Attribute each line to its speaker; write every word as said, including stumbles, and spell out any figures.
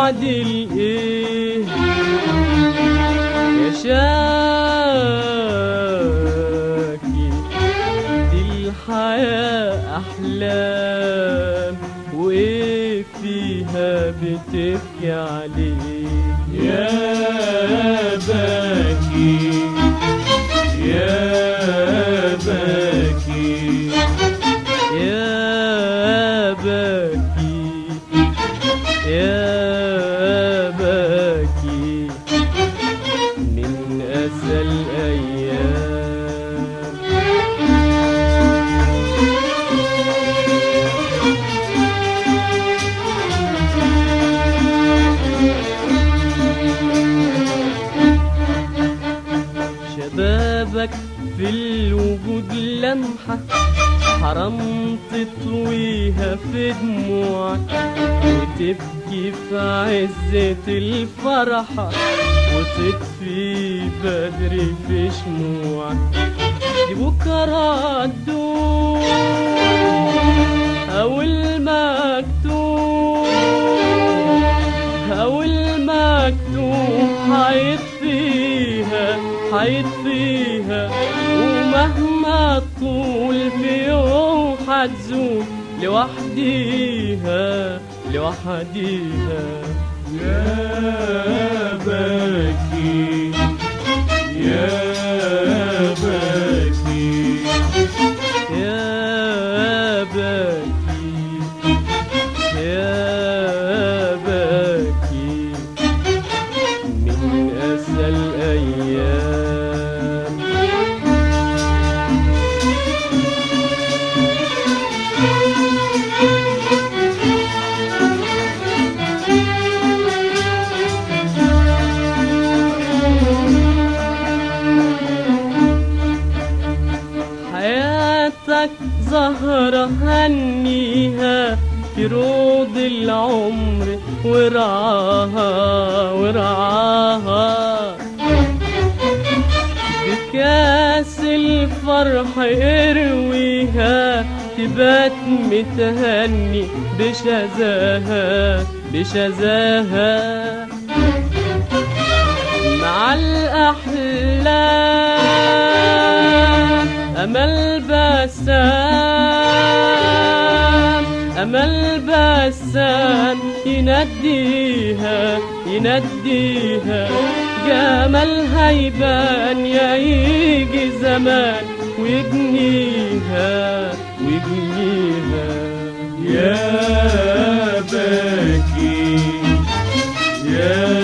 Speaker 1: تعدل ايه يا شاكي؟ دي الحياة أحلام وايه فيها بتبكي عليه
Speaker 2: يا باكي يا باكي
Speaker 1: يا باكي يا باكي من أسى الأيام. شبابك في الوجود لمحة حرام تطويها في دموعك وتبكي في عزة الفرحة وتطفي بدري في شموعك. دي بكرة الدوم أو المكتوب أو المكتوب حيطفيها حيطفيها ومهما طول في يوم حتزول لوحديها لوحديها.
Speaker 2: يا باكي يا باكي
Speaker 1: يا باكي يا باكي من أسى الأيام. حياتك زهرة هنيها في روض العمر ورعاها ورعاها بكاس الفرح ارويها تبات متهني بشذاها بشذاها مع الأحلام أمل بسام أمل بسام ينديها ينديها جمالها يبان يا يجي زمان ويبنيها ويبنيها.
Speaker 2: يا باكي يا